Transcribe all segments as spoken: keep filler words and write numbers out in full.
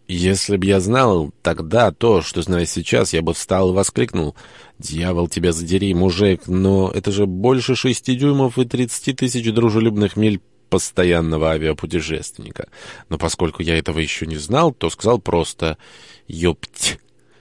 Если б я знал тогда то, что знаю сейчас, я бы встал и воскликнул: «Дьявол, тебя задери, мужик, но это же больше шести дюймов и тридцати тысяч дружелюбных миль постоянного авиапутешественника». Но поскольку я этого еще не знал, то сказал просто: «Ёпть».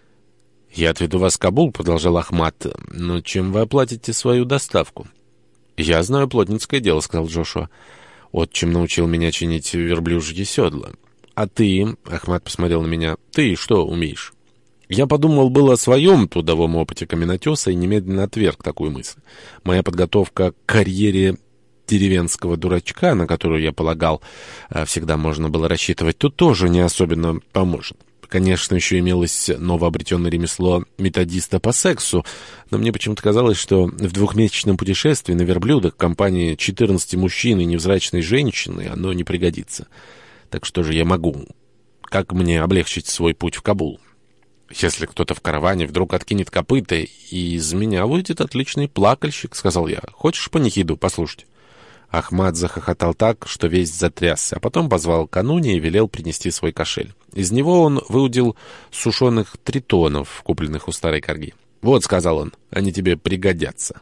«Я отведу вас в Кабул», — продолжал Ахмад, — «но чем вы оплатите свою доставку?» «Я знаю плотницкое дело», — сказал Джошуа. «Отчим научил меня чинить верблюжьи седла». «А ты?» — Ахмад посмотрел на меня. «Ты что умеешь?» Я подумал было о своем трудовом опыте каменотеса и немедленно отверг такую мысль. Моя подготовка к карьере деревенского дурачка, на которую, я полагал, всегда можно было рассчитывать, тут тоже не особенно поможет. Конечно, еще имелось новообретенное ремесло методиста по сексу, но мне почему-то казалось, что в двухмесячном путешествии на верблюдах в компании четырнадцати мужчин и невзрачной женщины оно не пригодится. Так что же я могу? Как мне облегчить свой путь в Кабул? Если кто-то в караване вдруг откинет копыта, и из меня выйдет отличный плакальщик, — сказал я. Хочешь панихиду послушать? Ахмад захохотал так, что весь затрясся, а потом позвал кануне и велел принести свой кошель. Из него он выудил сушеных тритонов, купленных у старой корги. «Вот», — сказал он, — «они тебе пригодятся».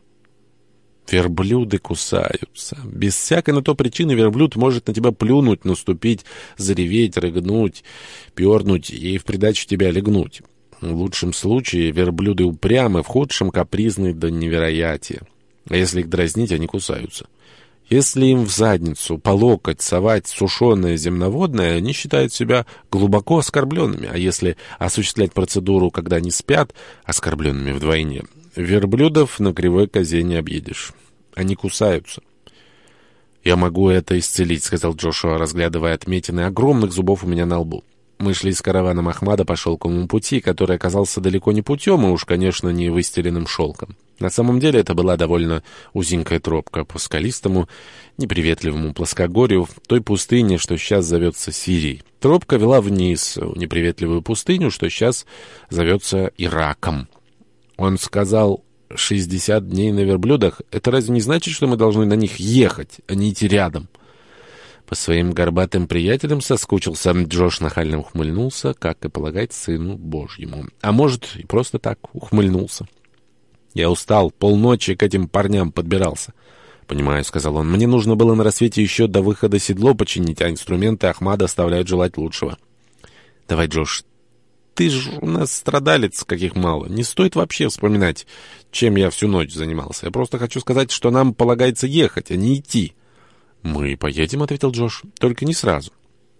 Верблюды кусаются. Без всякой на то причины верблюд может на тебя плюнуть, наступить, зареветь, рыгнуть, пернуть и в придачу тебя легнуть. В лучшем случае верблюды упрямы, в худшем капризны до невероятия. А если их дразнить, они кусаются. Если им в задницу по локоть совать сушеное земноводное, они считают себя глубоко оскорбленными, а если осуществлять процедуру, когда они спят, оскорбленными вдвойне. Верблюдов на кривой козе не объедешь. Они кусаются. «Я могу это исцелить», — сказал Джошуа, разглядывая отметины огромных зубов у меня на лбу. Мы шли с караваном Ахмада по шелковому пути, который оказался далеко не путем и уж, конечно, не выстеленным шелком. На самом деле это была довольно узенькая тропка по скалистому, неприветливому плоскогорью в той пустыне, что сейчас зовется Сирией. Тропка вела вниз, в неприветливую пустыню, что сейчас зовется Ираком. Он сказал: «шестьдесят дней на верблюдах. Это разве не значит, что мы должны на них ехать, а не идти рядом?» По своим горбатым приятелям соскучился. Джош нахально ухмыльнулся, как и полагать сыну Божьему. А может, и просто так ухмыльнулся. «Я устал, полночи к этим парням подбирался». «Понимаю», — сказал он, — «мне нужно было на рассвете еще до выхода седло починить, а инструменты Ахмада оставляют желать лучшего». «Давай, Джош, ты же у нас страдалец, каких мало. Не стоит вообще вспоминать, чем я всю ночь занимался. Я просто хочу сказать, что нам полагается ехать, а не идти». «Мы поедем», — ответил Джош, — «только не сразу».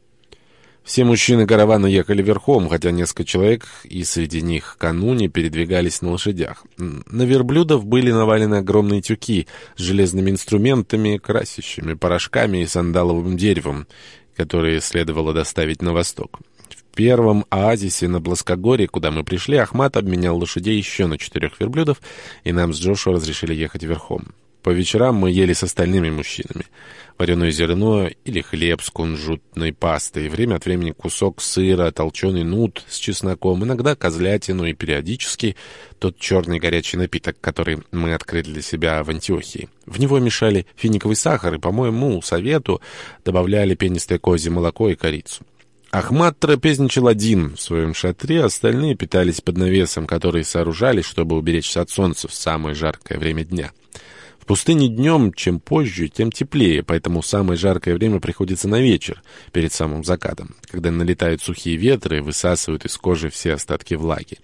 Все мужчины каравана ехали верхом, хотя несколько человек, и среди них кануне, передвигались на лошадях. На верблюдов были навалены огромные тюки с железными инструментами, красящими порошками и сандаловым деревом, которые следовало доставить на восток. В первом оазисе на плоскогорье, куда мы пришли, Ахмад обменял лошадей еще на четырех верблюдов, и нам с Джошуа разрешили ехать верхом. По вечерам мы ели с остальными мужчинами. Вареное зерно или хлеб с кунжутной пастой, время от времени кусок сыра, толченый нут с чесноком, иногда козлятину и периодически тот черный горячий напиток, который мы открыли для себя в Антиохии. В него мешали финиковый сахар и, по моему совету, добавляли пенистое козье молоко и корицу. Ахмад трапезничал один в своем шатре, остальные питались под навесом, который сооружали, чтобы уберечься от солнца в самое жаркое время дня. В пустыне днем, чем позже, тем теплее, поэтому самое жаркое время приходится на вечер, перед самым закатом, когда налетают сухие ветры и высасывают из кожи все остатки влаги.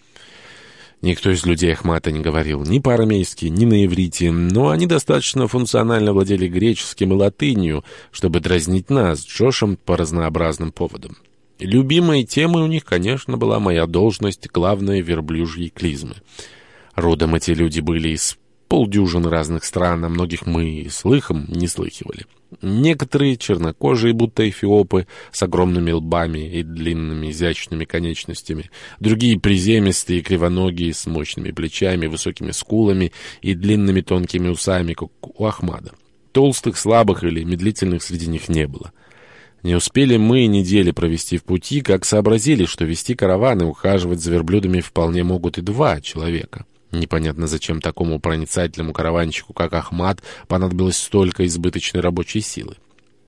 Никто из людей Ахмада не говорил ни по-арамейски, ни на иврите, но они достаточно функционально владели греческим и латынью, чтобы дразнить нас с Джошем по разнообразным поводам. Любимой темой у них, конечно, была моя должность главной верблюжьей клизмы. Родом эти люди были из полдюжины разных стран, а многих мы и слыхом не слыхивали. Некоторые чернокожие, будто эфиопы, с огромными лбами и длинными изящными конечностями, другие приземистые, кривоногие, с мощными плечами, высокими скулами и длинными тонкими усами, как у Ахмада. Толстых, слабых или медлительных среди них не было. Не успели мы недели провести в пути, как сообразили, что вести караван и ухаживать за верблюдами вполне могут и два человека. Непонятно, зачем такому проницательному караванщику, как Ахмад, понадобилось столько избыточной рабочей силы.